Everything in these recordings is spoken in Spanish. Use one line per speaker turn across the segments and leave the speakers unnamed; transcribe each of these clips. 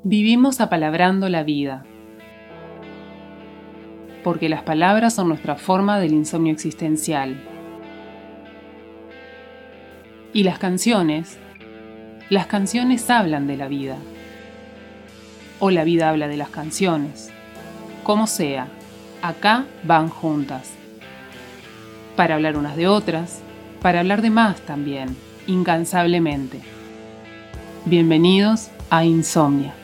Vivimos apalabrando la vida, porque las palabras son nuestra forma del insomnio existencial. Y las canciones hablan de la vida, o la vida habla de las canciones. Como sea, acá van juntas, para hablar unas de otras, para hablar de más también, incansablemente. Bienvenidos a Insomnia.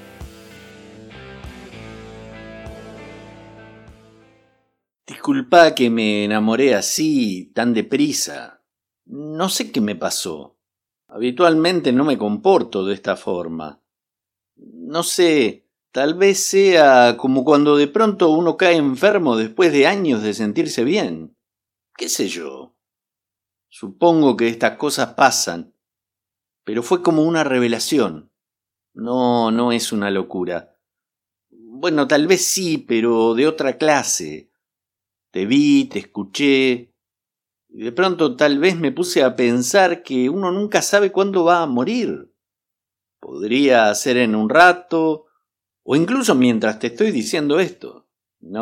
Disculpa que me enamoré así, tan deprisa. No sé qué me pasó. Habitualmente no me comporto de esta forma. No sé, tal vez sea como cuando de pronto uno cae enfermo después de años de sentirse bien. ¿Qué sé yo? Supongo que estas cosas pasan, pero fue como una revelación. No es una locura. Bueno, tal vez sí, pero de otra clase. Te vi, te escuché, y de pronto tal vez me puse a pensar que uno nunca sabe cuándo va a morir. Podría ser en un rato, o incluso mientras te estoy diciendo esto.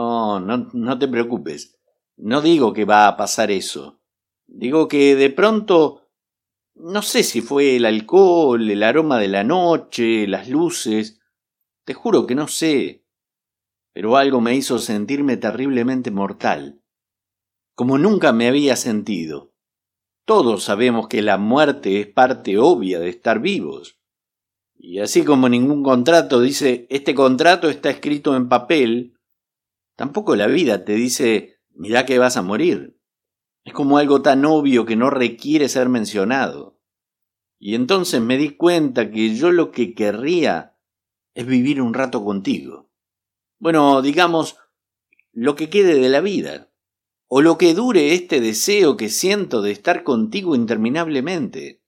No te preocupes. No digo que va a pasar eso. Digo que de pronto, no sé si fue el alcohol, el aroma de la noche, las luces. Te juro que no sé. Pero algo me hizo sentirme terriblemente mortal, como nunca me había sentido. Todos sabemos que la muerte es parte obvia de estar vivos. Y así como ningún contrato dice, este contrato está escrito en papel, tampoco la vida te dice, mirá que vas a morir. Es como algo tan obvio que no requiere ser mencionado. Y entonces me di cuenta que yo lo que querría es vivir un rato contigo. Bueno, digamos, lo que quede de la vida, o lo que dure este deseo que siento de estar contigo interminablemente.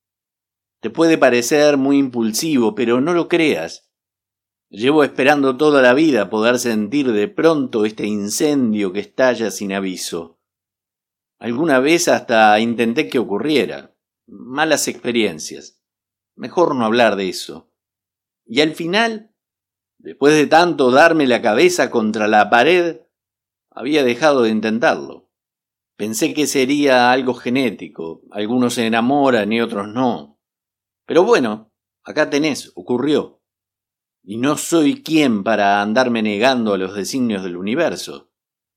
Te puede parecer muy impulsivo, pero no lo creas. Llevo esperando toda la vida poder sentir de pronto este incendio que estalla sin aviso. Alguna vez hasta intenté que ocurriera. Malas experiencias. Mejor no hablar de eso. Y al final, después de tanto darme la cabeza contra la pared, había dejado de intentarlo. Pensé que sería algo genético, algunos se enamoran y otros no. Pero bueno, acá tenés, ocurrió. Y no soy quien para andarme negando a los designios del universo.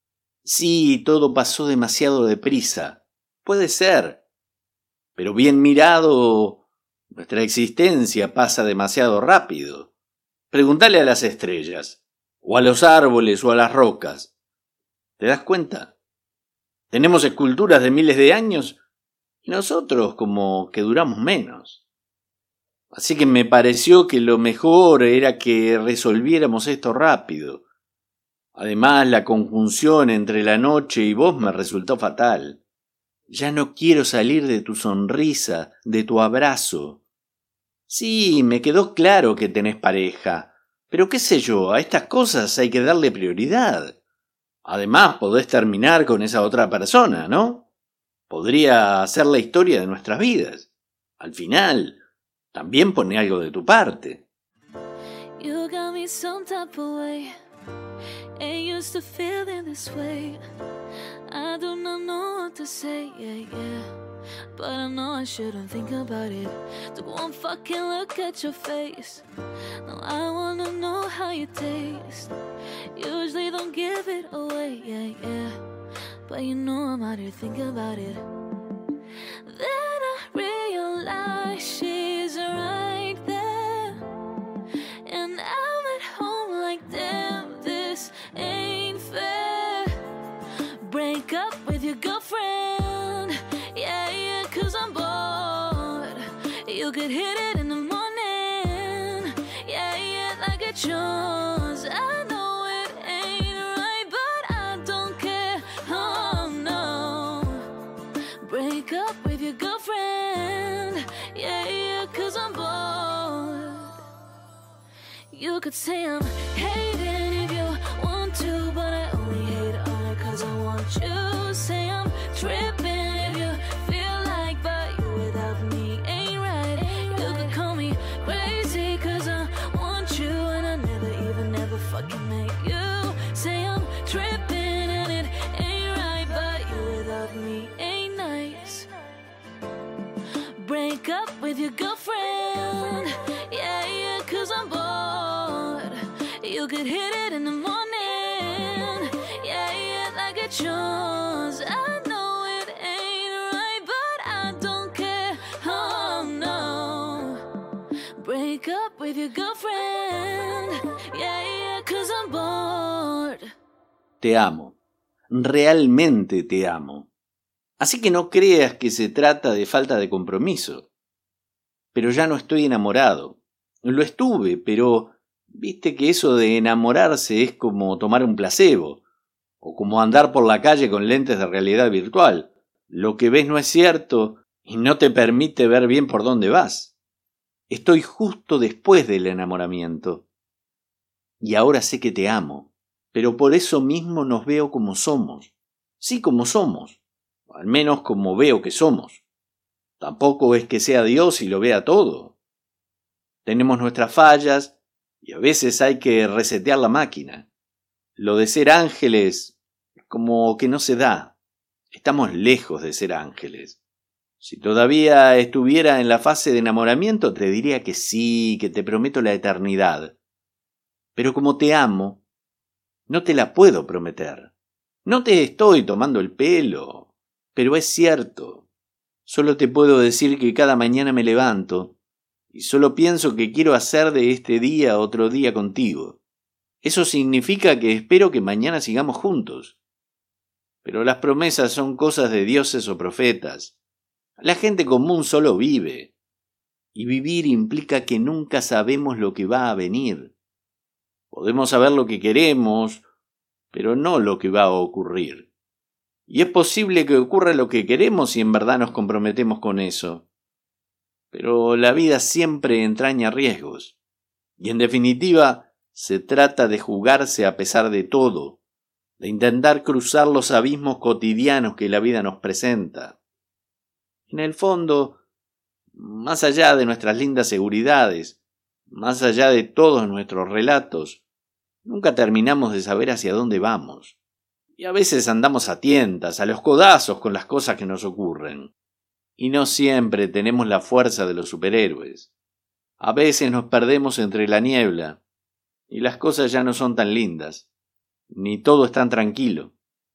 Sí, todo pasó demasiado deprisa, puede ser. Pero bien mirado, nuestra existencia pasa demasiado rápido. Preguntale a las estrellas, o a los árboles, o a las rocas. ¿Te das cuenta? Tenemos esculturas de miles de años y nosotros como que duramos menos. Así que me pareció que lo mejor era que resolviéramos esto rápido. Además, la conjunción entre la noche y vos me resultó fatal. Ya no quiero salir de tu sonrisa, de tu abrazo. Sí, me quedó claro que tenés pareja, pero qué sé yo, a estas cosas hay que darle prioridad. Además, podés terminar con esa otra persona, ¿no? Podría ser la historia de nuestras vidas. Al final, también pone algo de tu parte.
You got me some type of way. Ain't used to feeling this way. I do not know what to say, yeah. But I know I shouldn't think about it. Took one fucking look at your face. Now I wanna know how you taste. Usually don't give it away, yeah. But you know I'm out here thinking about it. Then I realize she's right there. And I'm at home like, damn, this ain't fair. Break up with your girlfriend, yeah, 'cause I'm bored. You could hit it in the morning, yeah, like a Jones. I know it ain't right, but I don't care, oh no. Break up with your girlfriend, yeah, 'cause I'm bored. You could say I'm hating if you want to, but I only hate on her 'cause I want you. Say I'm tripping if you feel like, but you without me ain't right. You could call me crazy 'cause I want you. girlfriend. Yeah, yeah, 'cause I'm bored. You could hit it in the morning. Yeah, yeah, like a chores. I know it ain't right, but I don't care. Oh no. Break up with your girlfriend. Yeah, yeah, 'cause I'm bored.
Te amo. Realmente te amo. Así que no creas que se trata de falta de compromiso. Pero ya no estoy enamorado. Lo estuve, pero viste que eso de enamorarse es como tomar un placebo, o como andar por la calle con lentes de realidad virtual. Lo que ves no es cierto y no te permite ver bien por dónde vas. Estoy justo después del enamoramiento. Y ahora sé que te amo, pero por eso mismo nos veo como somos. Sí, como somos. Al menos como veo que somos. Tampoco es que sea Dios y lo vea todo. Tenemos nuestras fallas y a veces hay que resetear la máquina. Lo de ser ángeles, como que no se da. Estamos lejos de ser ángeles. Si todavía estuviera en la fase de enamoramiento, te diría que sí, que te prometo la eternidad. Pero como te amo, no te la puedo prometer. No te estoy tomando el pelo. Pero es cierto, solo te puedo decir que cada mañana me levanto y solo pienso que quiero hacer de este día otro día contigo. Eso significa que espero que mañana sigamos juntos. Pero las promesas son cosas de dioses o profetas. La gente común solo vive, y vivir implica que nunca sabemos lo que va a venir. Podemos saber lo que queremos, pero no lo que va a ocurrir. Y es posible que ocurra lo que queremos si en verdad nos comprometemos con eso. Pero la vida siempre entraña riesgos. Y en definitiva, se trata de jugarse a pesar de todo, de intentar cruzar los abismos cotidianos que la vida nos presenta. En el fondo, más allá de nuestras lindas seguridades, más allá de todos nuestros relatos, nunca terminamos de saber hacia dónde vamos. Y a veces andamos a tientas, a los codazos con las cosas que nos ocurren. Y no siempre tenemos la fuerza de los superhéroes. A veces nos perdemos entre la niebla, y las cosas ya no son tan lindas, ni todo es tan tranquilo.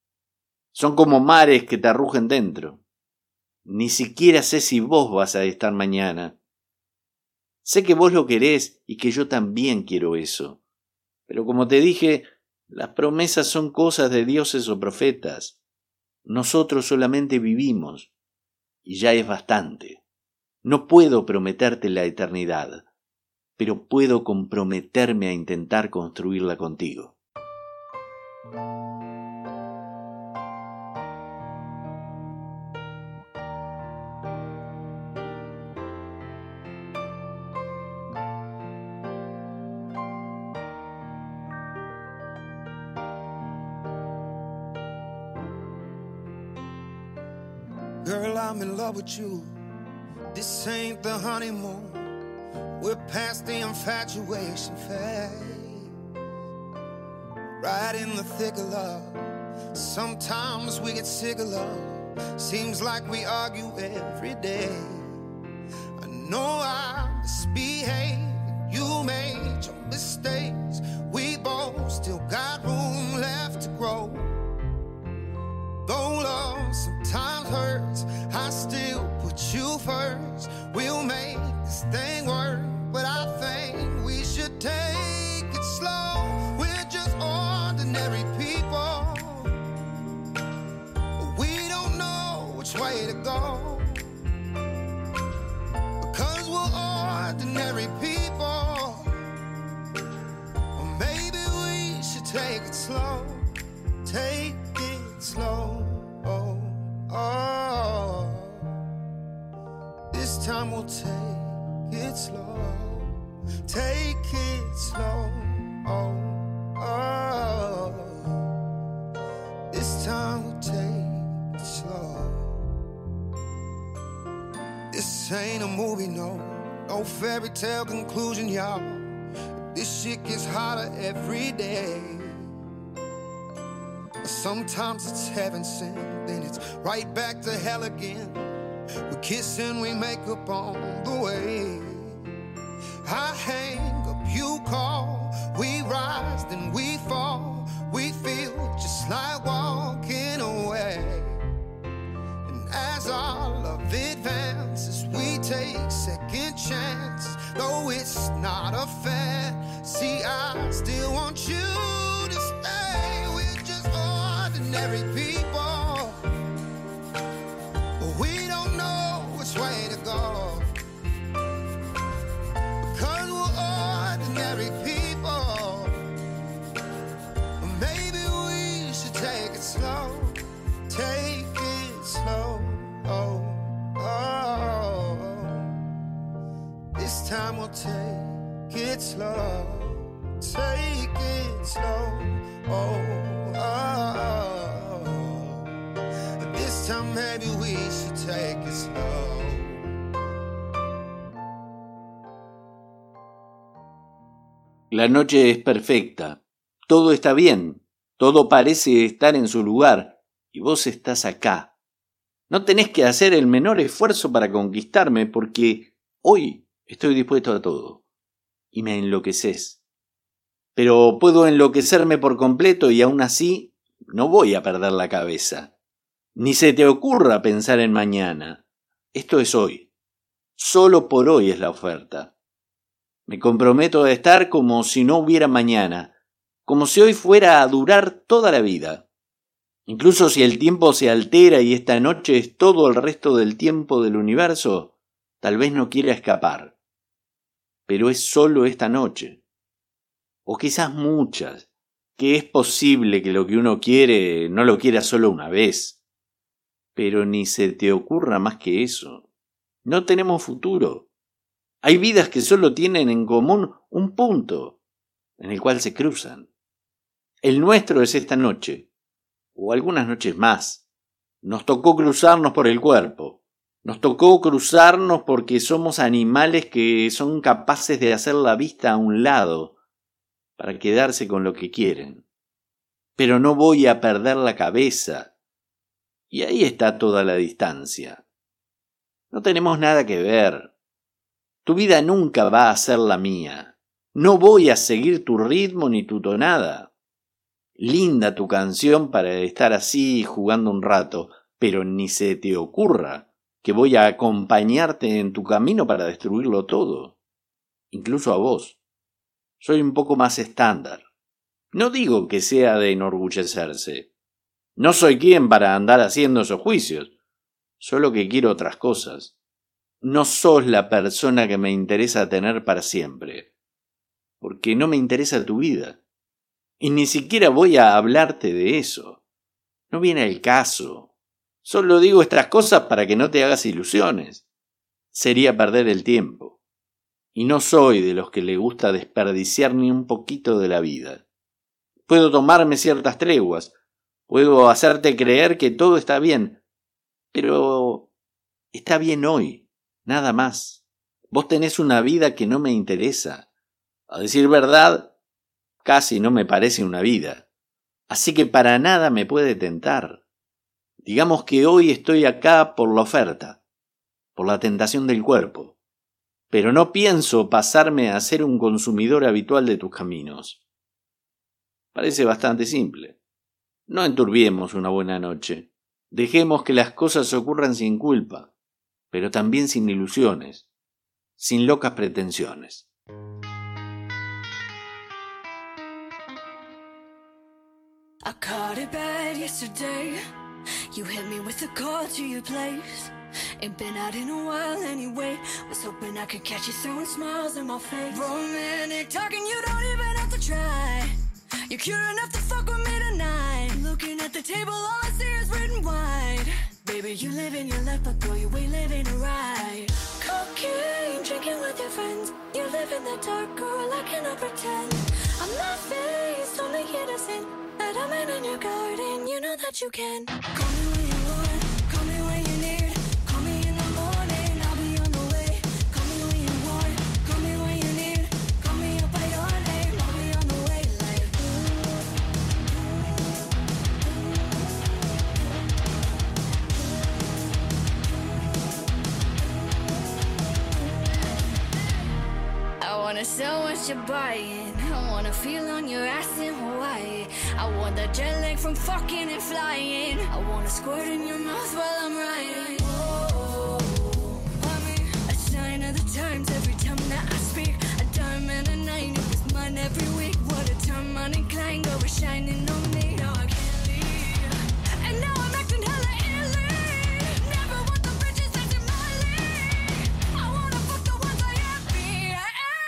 Son como mares que te arrugen dentro. Ni siquiera sé si vos vas a estar mañana. Sé que vos lo querés y que yo también quiero eso. Pero como te dije, las promesas son cosas de dioses o profetas. Nosotros solamente vivimos, y ya es bastante. No puedo prometerte la eternidad, pero puedo comprometerme a intentar construirla contigo.
Girl, I'm in love with you. This ain't the honeymoon. We're past the infatuation phase. Right in the thick of love. Sometimes we get sick of love. Seems like we argue every day. I know I misbehaved. You made your mistakes. We both still got room left to grow. Though love sometimes hurts, I still put you first. We'll make this thing work, but I think we should take it slow. We're just ordinary people, but we don't know which way to go. Because we're ordinary people, or maybe we should take it slow. Take it slow. Oh, oh. This time we'll take it slow. Take it slow. Oh, oh. This time we'll take it slow. This ain't a movie, no. No fairy tale conclusion, y'all. This shit gets hotter every day. Sometimes it's heaven sent, then it's right back to hell again. We kiss and we make up on the way. I hang up, you call. We rise, then we fall. We feel just like walking away. And as our love advances, we take second chances. Though it's not a fantasy, I still want you to stay. We're just ordinary people, but we don't know which way to go. Because we're ordinary people. Maybe we should take it slow. Take it slow. Oh, oh. This time we'll take it slow. Take it slow. Oh, oh. This time maybe we should take it slow.
La noche es perfecta. Todo está bien. Todo parece estar en su lugar. Y vos estás acá. No tenés que hacer el menor esfuerzo para conquistarme porque hoy estoy dispuesto a todo. Y me enloqueces. Pero puedo enloquecerme por completo y aún así no voy a perder la cabeza. Ni se te ocurra pensar en mañana. Esto es hoy. Solo por hoy es la oferta. Me comprometo a estar como si no hubiera mañana, como si hoy fuera a durar toda la vida. Incluso si el tiempo se altera y esta noche es todo el resto del tiempo del universo, tal vez no quiera escapar. Pero es solo esta noche. O quizás muchas, que es posible que lo que uno quiere no lo quiera solo una vez. Pero ni se te ocurra más que eso. No tenemos futuro. Hay vidas que solo tienen en común un punto en el cual se cruzan. El nuestro es esta noche, o algunas noches más. Nos tocó cruzarnos por el cuerpo. Nos tocó cruzarnos porque somos animales que son capaces de hacer la vista a un lado para quedarse con lo que quieren. Pero no voy a perder la cabeza. Y ahí está toda la distancia. No tenemos nada que ver. Tu vida nunca va a ser la mía. No voy a seguir tu ritmo ni tu tonada. Linda tu canción para estar así jugando un rato, pero ni se te ocurra que voy a acompañarte en tu camino para destruirlo todo. Incluso a vos. Soy un poco más estándar. No digo que sea de enorgullecerse. No soy quien para andar haciendo esos juicios. Solo que quiero otras cosas. No sos la persona que me interesa tener para siempre, porque no me interesa tu vida, y ni siquiera voy a hablarte de eso. No viene al caso. Solo digo estas cosas para que no te hagas ilusiones. Sería perder el tiempo, y no soy de los que le gusta desperdiciar ni un poquito de la vida. Puedo tomarme ciertas treguas, puedo hacerte creer que todo está bien, pero está bien hoy. Nada más. Vos tenés una vida que no me interesa. A decir verdad, casi no me parece una vida. Así que para nada me puede tentar. Digamos que hoy estoy acá por la oferta, por la tentación del cuerpo. Pero no pienso pasarme a ser un consumidor habitual de tus caminos. Parece bastante simple. No enturbiemos una buena noche. Dejemos que las cosas ocurran sin culpa, pero también sin ilusiones, sin locas pretensiones.
I caught it bad yesterday. You hit me with a call to your place. Ain't been out in a while anyway. Was hoping I could catch you throwing smiles in my face. Romantic talking, you don't even have to try. You're cute enough to fuck with me tonight. Looking at the table, all I see is red and white. Baby, you living your life, but girl, you ain't living it right. Cocaine, drinking with your friends. You live in the dark, girl, I cannot pretend. I'm not faced, only innocent. But I'm in your garden, you know that you can. Call me when you want, call me when you need. Call me in the morning, I'll be on the way. Call me when you want, call me when you need. Call me up by your name, I'll be on the way. Like wanna sell what you're buying. I wanna feel on your ass in Hawaii. I want that jet lag from fucking and flying. I wanna squirt in your mouth while I'm riding. Oh, a sign of the times every time that I speak. A diamond and a nine, it was mine every week. What a time on incline, go was shining on me. Oh, I can't leave. And now I'm acting hella illy. Never want the bitches that's in my league. I wanna fuck the ones I envy.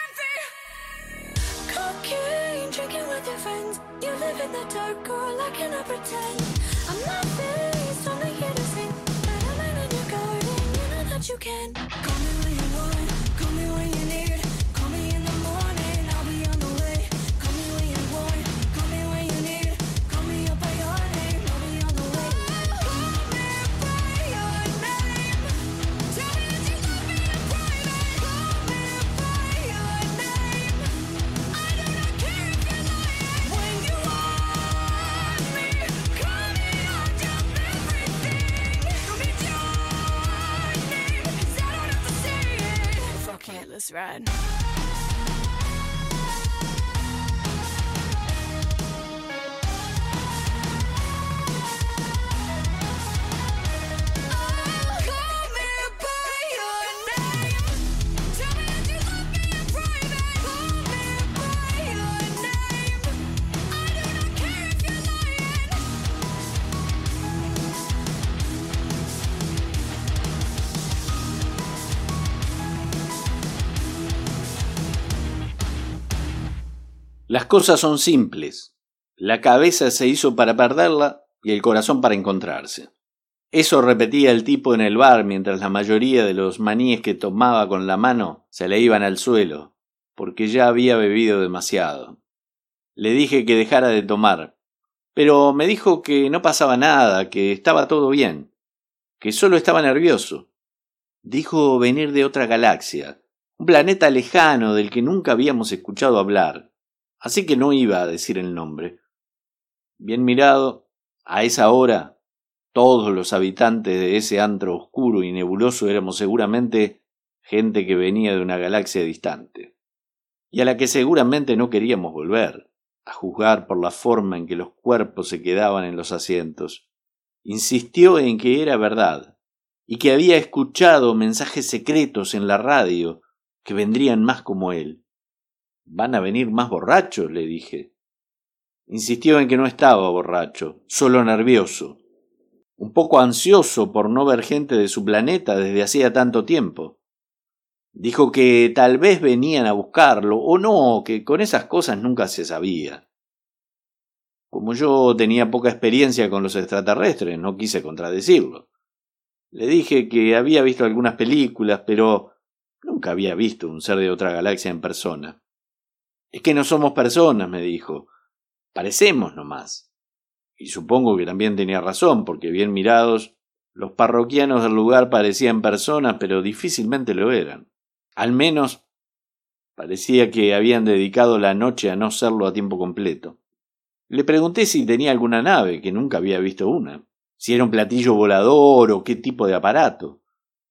Cocaine, drinking with your friends. You live in the dark, girl, I cannot pretend. I'm not faced, only here to sing. Better in your garden, you know that you can. Call me when you want, call me when you need. Call me in the morning, I'll be on the way. Call me when you want, call me when you need. Call me up by your name, I'll be on the way. Call me by your name. Tell me that you love me in private. Call me by your name. I do not care if you're lying. When you want me, call me, I'll drop everything. Call me Johnny, 'cause I don't have to say it. Fuck it, let's ride. Call me by your name. Tell me that you love me in private. Call me by your name. I do not care if you're lying.
Las cosas son simples. La cabeza se hizo para perderla y el corazón para encontrarse. Eso repetía el tipo en el bar mientras la mayoría de los maníes que tomaba con la mano se le iban al suelo, porque ya había bebido demasiado. Le dije que dejara de tomar, pero me dijo que no pasaba nada, que estaba todo bien, que solo estaba nervioso. Dijo venir de otra galaxia, un planeta lejano del que nunca habíamos escuchado hablar. Así que no iba a decir el nombre. Bien mirado, a esa hora, todos los habitantes de ese antro oscuro y nebuloso éramos seguramente gente que venía de una galaxia distante, y a la que seguramente no queríamos volver, a juzgar por la forma en que los cuerpos se quedaban en los asientos. Insistió en que era verdad, y que había escuchado mensajes secretos en la radio que vendrían más como él. ¿Van a venir más borrachos?, le dije. Insistió en que no estaba borracho, solo nervioso, un poco ansioso por no ver gente de su planeta desde hacía tanto tiempo. Dijo que tal vez venían a buscarlo, o no, que con esas cosas nunca se sabía. Como yo tenía poca experiencia con los extraterrestres, no quise contradecirlo. Le dije que había visto algunas películas, pero nunca había visto un ser de otra galaxia en persona. Es que no somos personas, me dijo. Parecemos nomás. Y supongo que también tenía razón, porque bien mirados, los parroquianos del lugar parecían personas, pero difícilmente lo eran. Al menos, parecía que habían dedicado la noche a no serlo a tiempo completo. Le pregunté si tenía alguna nave, que nunca había visto una, si era un platillo volador o qué tipo de aparato.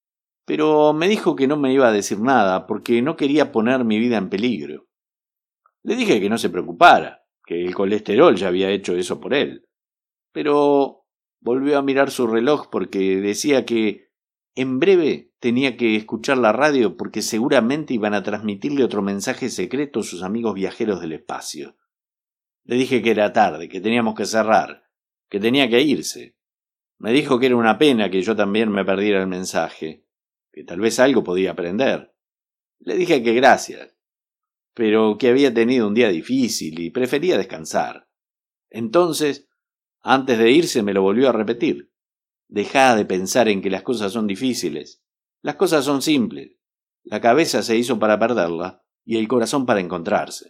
Pero me dijo que no me iba a decir nada, porque no quería poner mi vida en peligro. Le dije que no se preocupara, que el colesterol ya había hecho eso por él. Pero volvió a mirar su reloj porque decía que en breve tenía que escuchar la radio porque seguramente iban a transmitirle otro mensaje secreto a sus amigos viajeros del espacio. Le dije que era tarde, que teníamos que cerrar, que tenía que irse. Me dijo que era una pena que yo también me perdiera el mensaje, que tal vez algo podía aprender. Le dije que gracias, pero que había tenido un día difícil y prefería descansar. Entonces, antes de irse me lo volvió a repetir. Dejá de pensar en que las cosas son difíciles. Las cosas son simples. La cabeza se hizo para perderla y el corazón para encontrarse.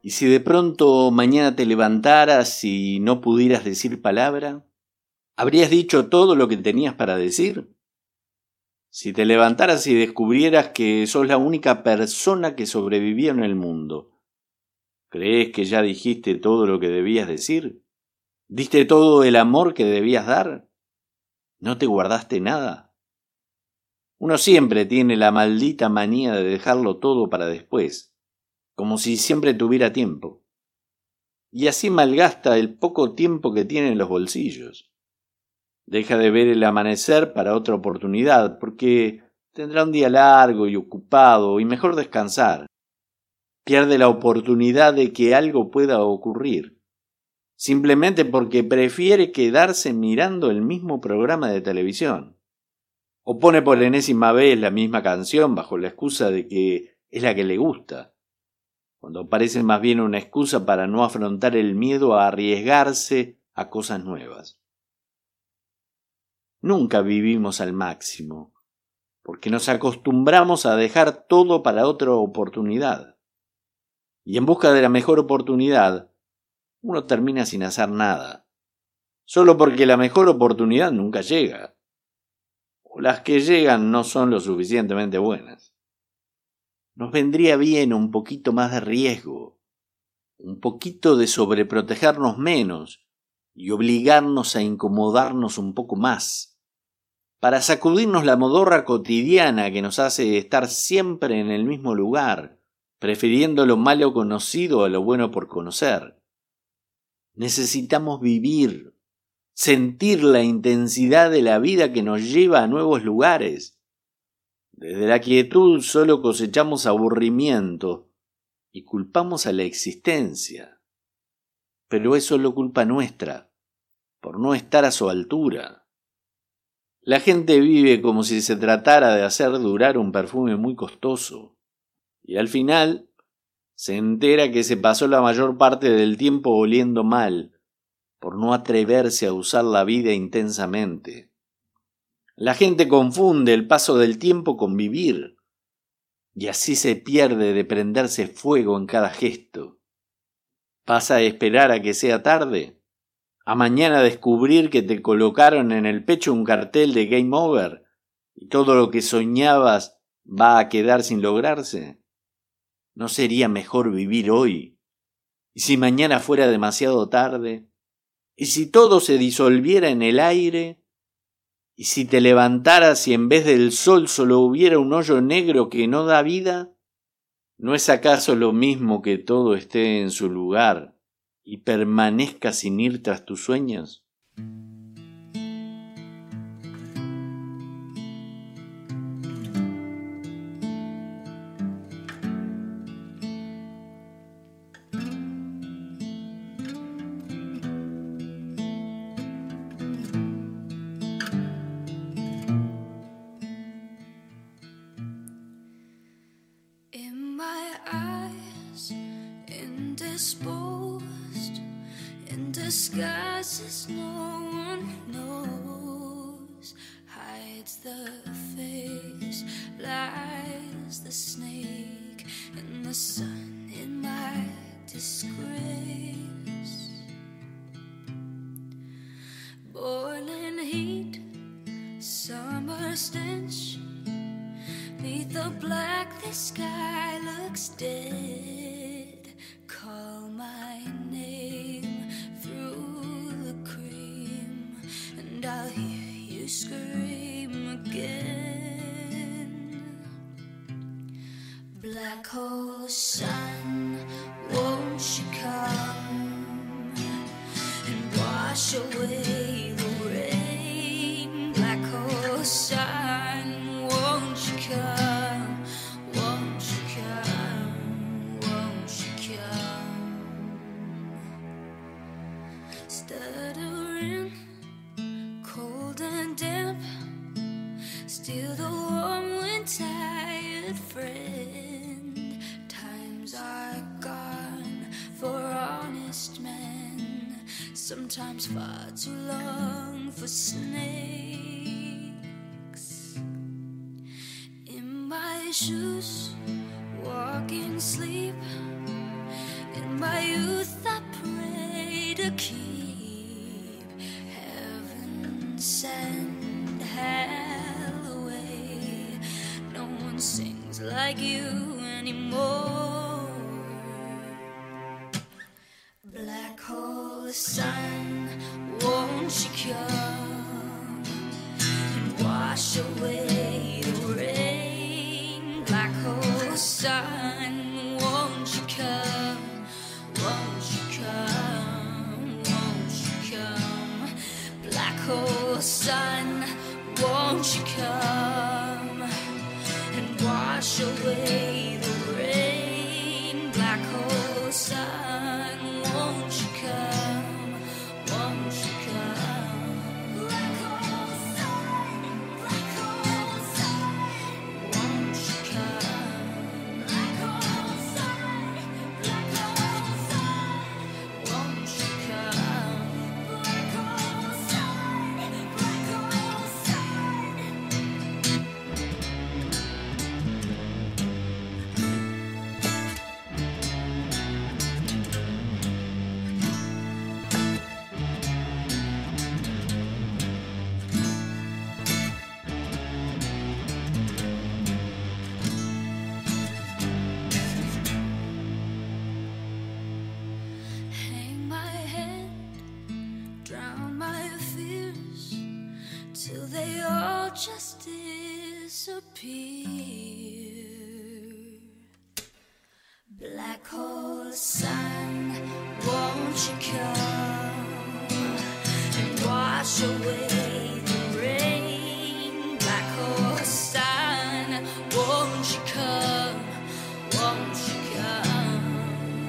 ¿Y si de pronto mañana te levantaras y no pudieras decir palabra? ¿Habrías dicho todo lo que tenías para decir? Si te levantaras y descubrieras que sos la única persona que sobrevivió en el mundo, ¿crees que ya dijiste todo lo que debías decir? ¿Diste todo el amor que debías dar? ¿No te guardaste nada? Uno siempre tiene la maldita manía de dejarlo todo para después, como si siempre tuviera tiempo. Y así malgasta el poco tiempo que tiene en los bolsillos. Deja de ver el amanecer para otra oportunidad, porque tendrá un día largo y ocupado y mejor descansar. Pierde la oportunidad de que algo pueda ocurrir, simplemente porque prefiere quedarse mirando el mismo programa de televisión. O pone por enésima vez la misma canción bajo la excusa de que es la que le gusta, cuando parece más bien una excusa para no afrontar el miedo a arriesgarse a cosas nuevas. Nunca vivimos al máximo, porque nos acostumbramos a dejar todo para otra oportunidad. Y en busca de la mejor oportunidad, uno termina sin hacer nada, solo porque la mejor oportunidad nunca llega, o las que llegan no son lo suficientemente buenas. Nos vendría bien un poquito más de riesgo, un poquito de sobreprotegernos menos y obligarnos a incomodarnos un poco más, para sacudirnos la modorra cotidiana que nos hace estar siempre en el mismo lugar, prefiriendo lo malo conocido a lo bueno por conocer. Necesitamos vivir, sentir la intensidad de la vida que nos lleva a nuevos lugares. Desde la quietud solo cosechamos aburrimiento y culpamos a la existencia. Pero es solo culpa nuestra, por no estar a su altura. La gente vive como si se tratara de hacer durar un perfume muy costoso, y al final se entera que se pasó la mayor parte del tiempo oliendo mal, por no atreverse a usar la vida intensamente. La gente confunde el paso del tiempo con vivir, y así se pierde de prenderse fuego en cada gesto. ¿Vas a esperar a que sea tarde? ¿A mañana descubrir que te colocaron en el pecho un cartel de Game Over y todo lo que soñabas va a quedar sin lograrse? ¿No sería mejor vivir hoy? ¿Y si mañana fuera demasiado tarde? ¿Y si todo se disolviera en el aire? ¿Y si te levantaras y en vez del sol solo hubiera un hoyo negro que no da vida? ¿No es acaso lo mismo que todo esté en su lugar y permanezca sin ir tras tus sueños?
Indisposed in disguises no one knows, hides the face, lies the snake in the sun in my disgrace. Boiling heat, summer stench, neath the black the sky looks dead. Call my name through the cream, and I'll hear you scream again. Black hole sun, won't you come and wash away the rain? Black hole sun, won't you come? Won't you come? Won't you come? Stuttering, cold and damp, still the warm when tired friend. Times are gone for honest men, sometimes far too long for snakes. In my shoes, walking sleep, in my youth I pray to keep heaven send hell away. No one sings like you anymore. Black hole sun, won't you come and wash away the rain? Black hole sun, won't you come? Won't you come? Won't you come? Black hole sun, won't you come and wash away the rain? Black hole sun, won't you come? Won't you come? Black hole sun, black hole sun, won't you come? Black hole sun, black hole sun, won't you come? Black hole sun, black hole sun. Hang my head, drown my fears, till they all just disappear. Black hole sun, won't you come and wash away the rain? Black hole sun, won't you come? Won't you come?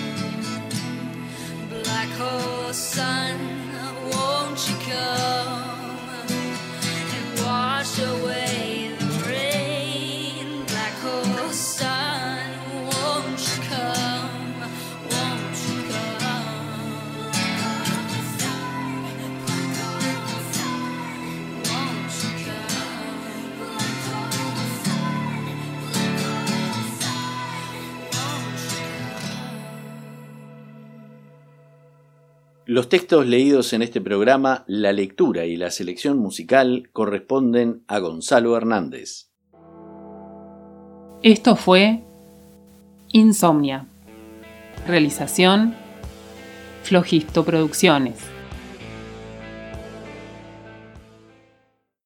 Black hole sun, won't you come and wash away the rain? Black hole sun, won't you come? Won't you come? Black hole sun, black hole sun, won't you come? Black hole sun, black hole sun, won't you come?
Los textos leídos en este programa, la lectura y la selección musical corresponden a Gonzalo Hernández.
Esto fue Insomnia. Realización Flogisto Producciones.